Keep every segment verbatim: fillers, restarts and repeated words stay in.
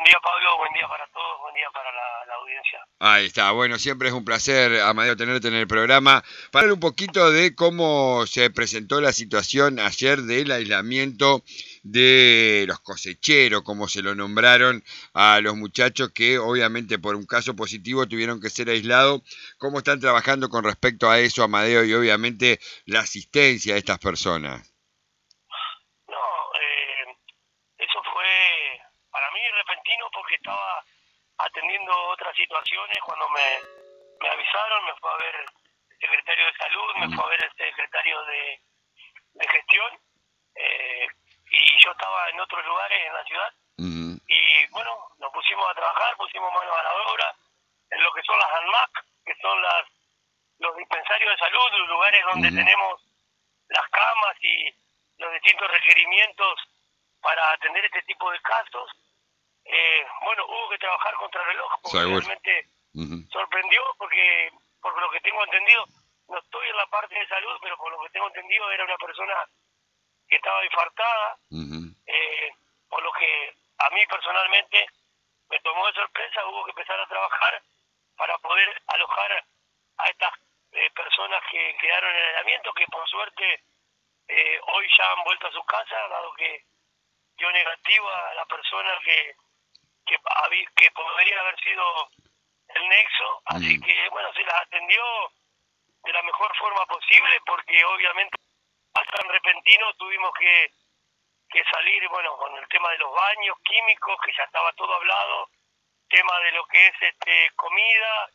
día, Pablo, buen día para todos, buen día para la, la audiencia. Ahí está, bueno, siempre es un placer, Amadeo, tenerte en el programa. Para hablar un poquito de cómo se presentó la situación ayer del aislamiento de los cosecheros, como se lo nombraron a los muchachos que obviamente por un caso positivo tuvieron que ser aislados. ¿Cómo están trabajando con respecto a eso, Amadeo, y obviamente la asistencia a estas personas? No, eh, eso fue para mí repentino porque estaba atendiendo otras situaciones cuando me, me avisaron, me fue a ver el secretario de salud, me fue a ver el secretario de, de gestión, eh, y yo estaba en otros lugares en la ciudad, Uh-huh. y bueno, nos pusimos a trabajar, pusimos manos a la obra en lo que son las ANMAC, que son las los dispensarios de salud, los lugares donde Uh-huh. tenemos las camas y los distintos requerimientos para atender este tipo de casos. Eh, bueno, hubo que trabajar contra el reloj porque Seguro. realmente Uh-huh. sorprendió porque, por lo que tengo entendido, no estoy en la parte de salud, pero por lo que tengo entendido era una persona que estaba infartada, Uh-huh. eh, por lo que a mí personalmente me tomó de sorpresa, hubo que empezar a trabajar para poder alojar a estas eh, personas que quedaron en el aislamiento, que por suerte eh, hoy ya han vuelto a sus casas, dado que dio negativa a la persona que, que, que podría haber sido el nexo, así Uh-huh. que bueno, se las atendió de la mejor forma posible, porque obviamente tan repentino tuvimos que, que salir, bueno, con el tema de los baños químicos, que ya estaba todo hablado, tema de lo que es este comida,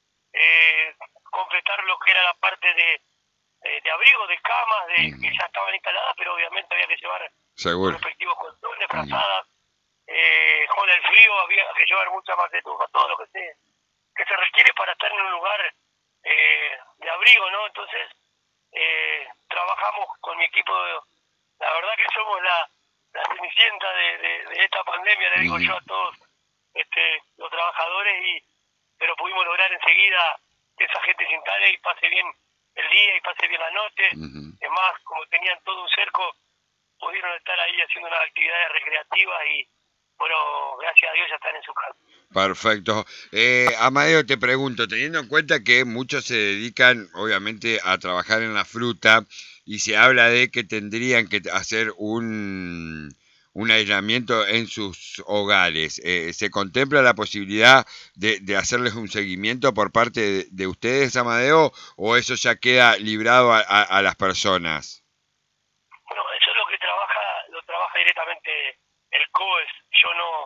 eh, completar lo que era la parte de, de, de abrigo, de camas, de Uh-huh. que ya estaban instaladas, pero obviamente había que llevar Seguro. los respectivos colchones, Uh-huh. frazadas, eh, con el frío había que llevar mucha más de todo, todo lo que se, que se requiere para estar en un lugar eh, de abrigo, ¿no? Entonces, eh, trabajamos con mi equipo, de, la verdad que somos la, la cenicienta de, de, de esta pandemia, le digo Uh-huh. yo a todos este, los trabajadores, y pero pudimos lograr enseguida que esa gente se instale y pase bien el día y pase bien la noche. Uh-huh. Es más, como tenían todo un cerco, pudieron estar ahí haciendo unas actividades recreativas y, bueno, gracias a Dios ya están en su casa. Perfecto. Eh, Amadeo, te pregunto, teniendo en cuenta que muchos se dedican, obviamente, a trabajar en la fruta y se habla de que tendrían que hacer un, un aislamiento en sus hogares, eh, ¿se contempla la posibilidad de, de hacerles un seguimiento por parte de, de ustedes, Amadeo, o eso ya queda librado a, a, a las personas? Bueno, eso es lo que trabaja, lo trabaja directamente el COES. Yo no,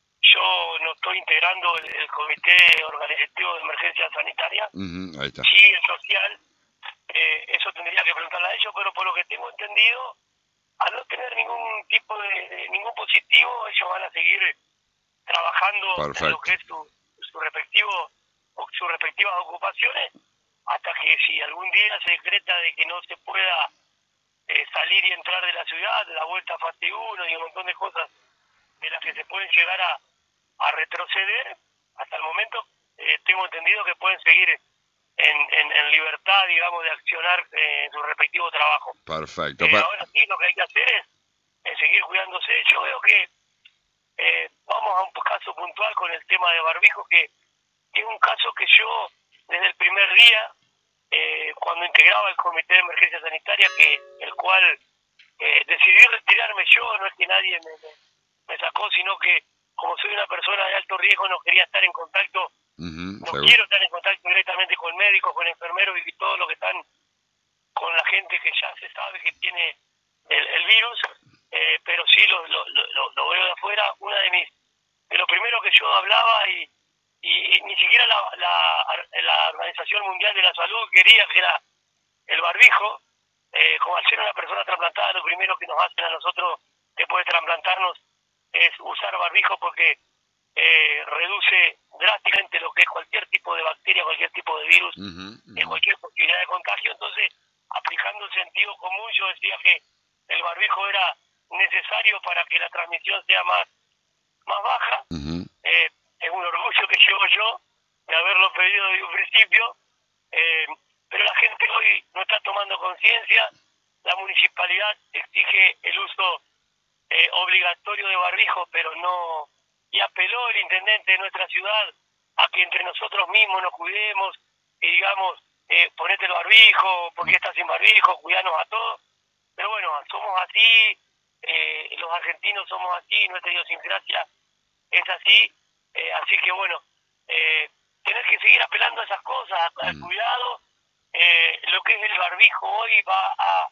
yo no estoy integrando el, el Comité Organizativo de Emergencia Sanitaria, Uh-huh. Ahí está. sí el social, eh, eso tendría que preguntarle a ellos, pero por lo que tengo entendido, al no tener ningún tipo de, de ningún positivo, ellos van a seguir trabajando Perfecto. en lo que es su, su respectivo o sus respectivas ocupaciones, hasta que si algún día se decreta de que no se pueda eh, salir y entrar de la ciudad, la vuelta a fase uno y un montón de cosas de las que se pueden llegar a, a retroceder, hasta el momento eh, tengo entendido que pueden seguir en, en, en libertad, digamos, de accionar eh, en su respectivo trabajo. Perfecto. Eh, Per- ahora sí, lo que hay que hacer es, es seguir cuidándose. Yo veo que eh, vamos a un caso puntual con el tema de barbijo, que es un caso que yo, desde el primer día, eh, cuando integraba el Comité de Emergencia Sanitaria, que el cual eh, decidí retirarme yo, no es que nadie me, me, me sacó, sino que como soy una persona de alto riesgo no quería estar en contacto, uh-huh. no Seguro. quiero estar en contacto directamente con médicos, con enfermeros y todos los que están con la gente que ya se sabe que tiene el, el virus, eh, pero sí lo, lo, lo, lo veo de afuera. Una de mis, de lo primero que yo hablaba, y, y, y ni siquiera la, la, la Organización Mundial de la Salud quería, que era el barbijo. Eh, como al ser una persona trasplantada, lo primero que nos hacen a nosotros después de trasplantarnos es usar barbijo, porque eh, reduce drásticamente lo que es cualquier tipo de bacteria, cualquier tipo de virus, Uh-huh. Uh-huh. eh, cualquier posibilidad de contagio. Entonces, aplicando el sentido común, yo decía que el barbijo era necesario para que la transmisión sea más, más baja. Uh-huh. Eh, es un orgullo que llevo yo de haberlo pedido desde un principio, eh, pero la gente hoy no está tomando conciencia. La municipalidad exige el uso eh, obligatorio de barbijo, pero no y apeló el intendente de nuestra ciudad a que entre nosotros mismos nos cuidemos y digamos, eh, ponete el barbijo, porque estás sin barbijo, cuidanos a todos. Pero bueno, somos así, eh, los argentinos somos así, nuestra idiosincrasia es así, eh, así que bueno, eh, tenés que seguir apelando a esas cosas, al Mm. cuidado. Eh, lo que es el barbijo hoy va a,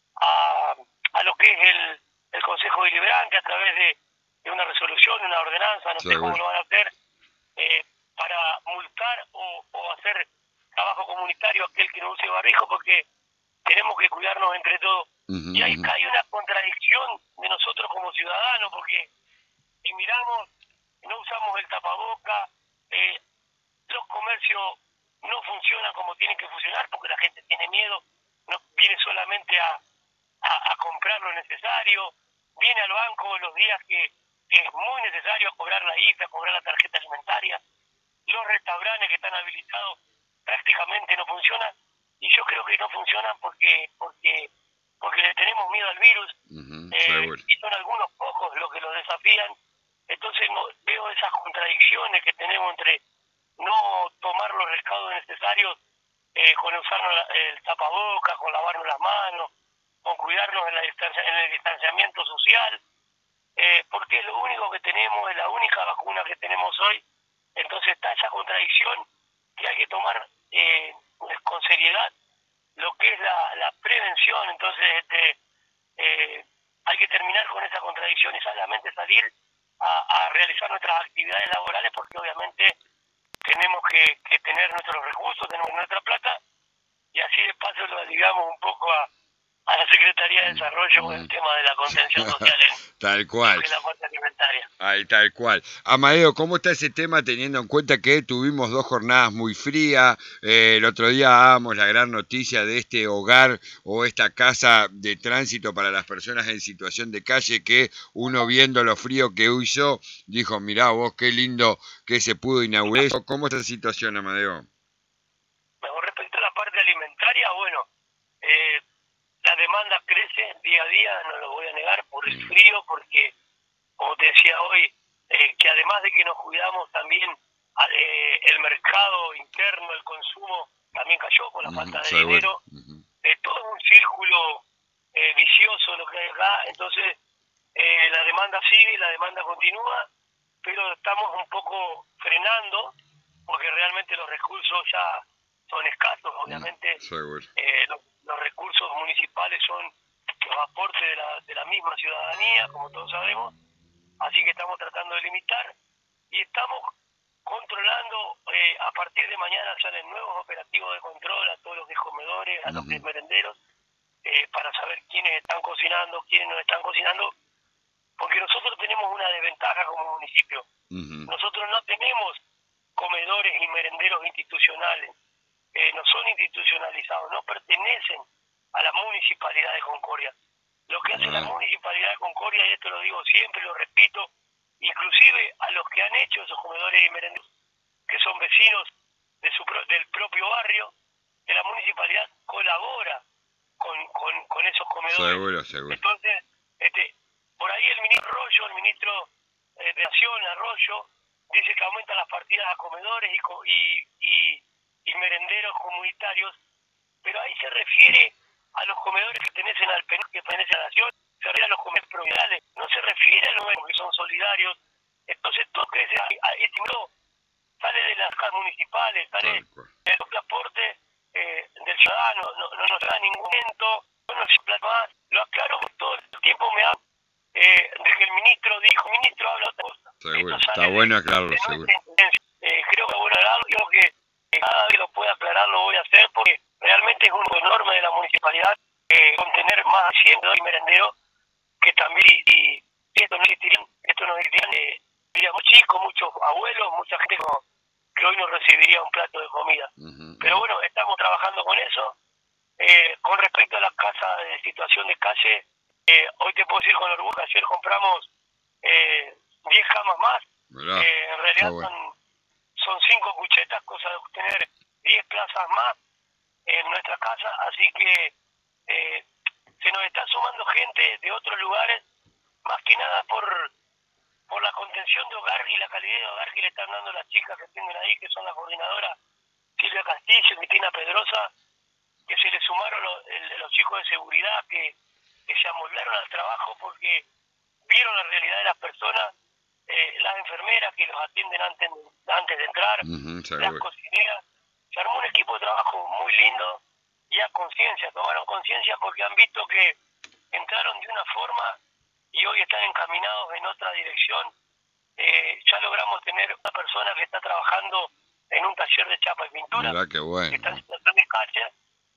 a, a lo que es el, el Consejo Deliberante a través de, de una resolución, una ordenanza, no sé Seguro. cómo lo van a hacer, eh, para multar o, o hacer trabajo comunitario a aquel que no use barbijo, porque tenemos que cuidarnos entre todos. Ujú, Y ahí ujú. hay una contradicción de nosotros como ciudadanos, porque si miramos, no usamos el tapaboca, eh, los comercios no funcionan como tienen que funcionar porque la gente tiene miedo, no viene solamente a, a, a comprar lo necesario, viene al banco los días que, que es muy necesario cobrar la I F E, a cobrar la tarjeta alimentaria, los restaurantes que están habilitados prácticamente no funcionan, y yo creo que no funcionan porque porque porque le tenemos miedo al virus, Ujú, eh, seguro. y son algunos pocos los que lo desafían. Entonces no, veo esas contradicciones que tenemos entre no tomar los recaudos necesarios, eh, con usar el tapabocas, con lavarnos las manos, con cuidarnos en, la distancia, en el distanciamiento social, eh, porque es lo único que tenemos, es la única vacuna que tenemos hoy. Entonces está esa contradicción que hay que tomar eh, con seriedad lo que es la, la prevención. Entonces este eh, hay que terminar con esa contradicción y solamente salir a, a realizar nuestras actividades laborales, porque obviamente tenemos que, que tener nuestros recursos, tenemos nuestra plata, y así de paso lo ligamos un poco a, a la Secretaría de Desarrollo con el tema de la contención social en Tal lo cual. que es la parte alimentaria. Ahí, tal cual. Amadeo, ¿cómo está ese tema teniendo en cuenta que tuvimos dos jornadas muy frías? Eh, el otro día dábamos la gran noticia de este hogar o esta casa de tránsito para las personas en situación de calle que uno viendo lo frío que hizo, dijo, mirá vos, qué lindo que se pudo inaugurar eso. ¿Cómo está la situación, Amadeo? Con respecto a la parte alimentaria, bueno, eh, la demanda crece día a día, no lo voy a negar, por el frío, porque, como te decía hoy, eh, que además de que nos cuidamos también, eh, el mercado interno, el consumo, también cayó con la falta Ujú, de seguro. dinero. Ujú. Eh, todo es un círculo eh, vicioso lo que hay acá. Entonces eh, la demanda sigue, la demanda continúa, pero estamos un poco frenando, porque realmente los recursos ya son escasos. Mm, Obviamente seguro. eh, los, los recursos municipales son los aportes de la, de la misma ciudadanía, como todos sabemos, así que estamos tratando de limitar y estamos controlando. Eh, a partir de mañana salen nuevos operativos de control a todos los que comedores, a los que Ujú, merenderos, eh, para saber quiénes están cocinando, quiénes no están cocinando, porque nosotros tenemos una desventaja como municipio. ujú. Nosotros no tenemos comedores y merenderos institucionales, eh, no son institucionalizados, no pertenecen a la Municipalidad de Concordia. Lo que hace la Ah, Municipalidad de Concordia, y esto lo digo siempre, lo repito, inclusive a los que han hecho esos comedores y merenderos, que son vecinos de su, pro- del propio barrio, que la Municipalidad colabora con, con, con esos comedores. seguro, seguro. Entonces, este, por ahí el ministro Arroyo, el ministro eh, de Acción, Arroyo, dice que aumenta las partidas a comedores y, co- y, y, y merenderos comunitarios, pero ahí se refiere a los comedores que pertenecen al P N U D, que pertenecen a la Nación, se refiere a los comedores provinciales, no se refiere a los que son solidarios. Entonces, todo que ese, ese dinero sale de las casas municipales, sale Tal cual. del propio aporte eh, del ciudadano, no, no nos da ningún momento, no nos plata más. Lo aclaro porque todo el tiempo me habla eh, de que el ministro dijo, el ministro habla otra cosa. Seguro. Esto Está sale bueno de, aclararlo, de seguro. nuestra intendencia. Eh, creo que bueno aclararlo, creo que eh, cada vez que lo pueda aclarar lo voy a hacer, porque realmente es un enorme de la municipalidad eh, contener más de cien y merenderos que también, y, y esto no existiría, esto no existiría, eh, diría, muy chicos, muchos abuelos, mucha gente como, que hoy no recibiría un plato de comida. Ujú, Pero ujú. bueno, estamos trabajando con eso. Eh, con respecto a las casas de situación de calle, eh, hoy te puedo decir con orgullo que ayer compramos eh, diez camas más. Mirá, Eh, en qué realidad bueno. son, son cinco cuchetas, cosa de tener diez plazas más en nuestra casa, así que eh, se nos está sumando gente de otros lugares, más que nada por, por la contención atención de hogar y la calidad de hogar que le están dando las chicas que atienden ahí, que son las coordinadoras Silvia Castillo y Cristina Pedrosa, que se le sumaron los, el, los chicos de seguridad que, que se amoldaron al trabajo porque vieron la realidad de las personas, eh, las enfermeras que los atienden antes, antes de entrar, Uh-huh, las cocineras. Se armó un equipo de trabajo muy lindo y a conciencia, tomaron conciencia porque han visto que entraron de una forma y hoy están encaminados en otra dirección. Eh, ya logramos tener una persona que está trabajando en un taller de chapa y pintura, mirá qué bueno. que está en situación de calle,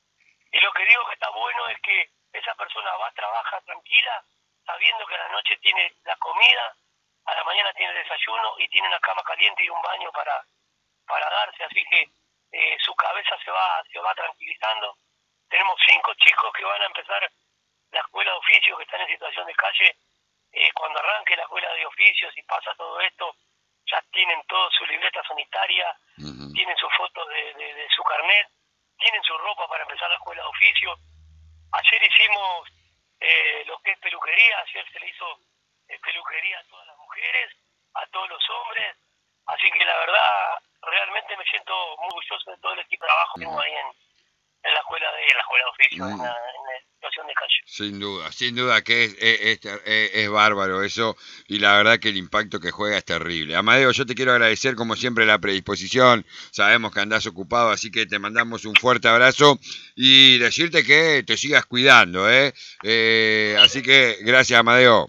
y lo que digo que está bueno es que esa persona va, trabaja tranquila, sabiendo que a la noche tiene la comida, a la mañana tiene el desayuno y tiene una cama caliente y un baño para, para darse, así que eh, su cabeza se va, se va tranquilizando. Tenemos cinco chicos que van a empezar la escuela de oficios, que están en situación de calle. Eh, cuando arranque la escuela de oficios y pasa todo esto, ya tienen toda su libreta sanitaria, uh-huh. tienen sus fotos de, de, de su carnet, tienen su ropa para empezar la escuela de oficios. Ayer hicimos eh, lo que es peluquería, ayer se le hizo eh, peluquería a todas las mujeres, a todos los hombres, así que la verdad realmente me siento muy orgulloso de todo el equipo de trabajo que uh-huh. tengo ahí en, en la escuela de en la escuela de oficios, uh-huh. en, la, en la situación de calle. Sin duda, sin duda que es, es, es, es bárbaro eso, y la verdad que el impacto que juega es terrible. Amadeo, yo te quiero agradecer como siempre la predisposición, sabemos que andás ocupado, así que te mandamos un fuerte abrazo y decirte que te sigas cuidando, ¿eh? eh así que gracias, Amadeo.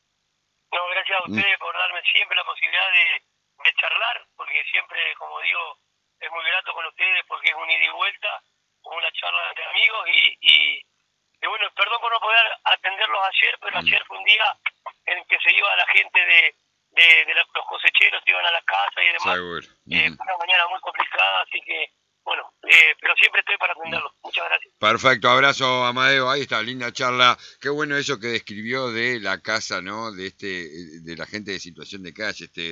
No, gracias a ustedes por darme siempre la posibilidad de, de charlar, porque siempre, como digo, es muy grato con ustedes porque es un ida y vuelta, una charla entre amigos y, y, y bueno, perdón por no poder atenderlos ayer, pero ayer fue un día en que se iba la gente de, de, de la, los cosecheros, iban a la casa y demás. Seguro. Eh, fue una mañana muy complicada, así que bueno, eh, pero siempre estoy para atenderlos. Muchas gracias. Perfecto, abrazo, Amadeo. Ahí está, linda charla. Qué bueno eso que describió de la casa, ¿no? De este, de la gente de situación de calle, este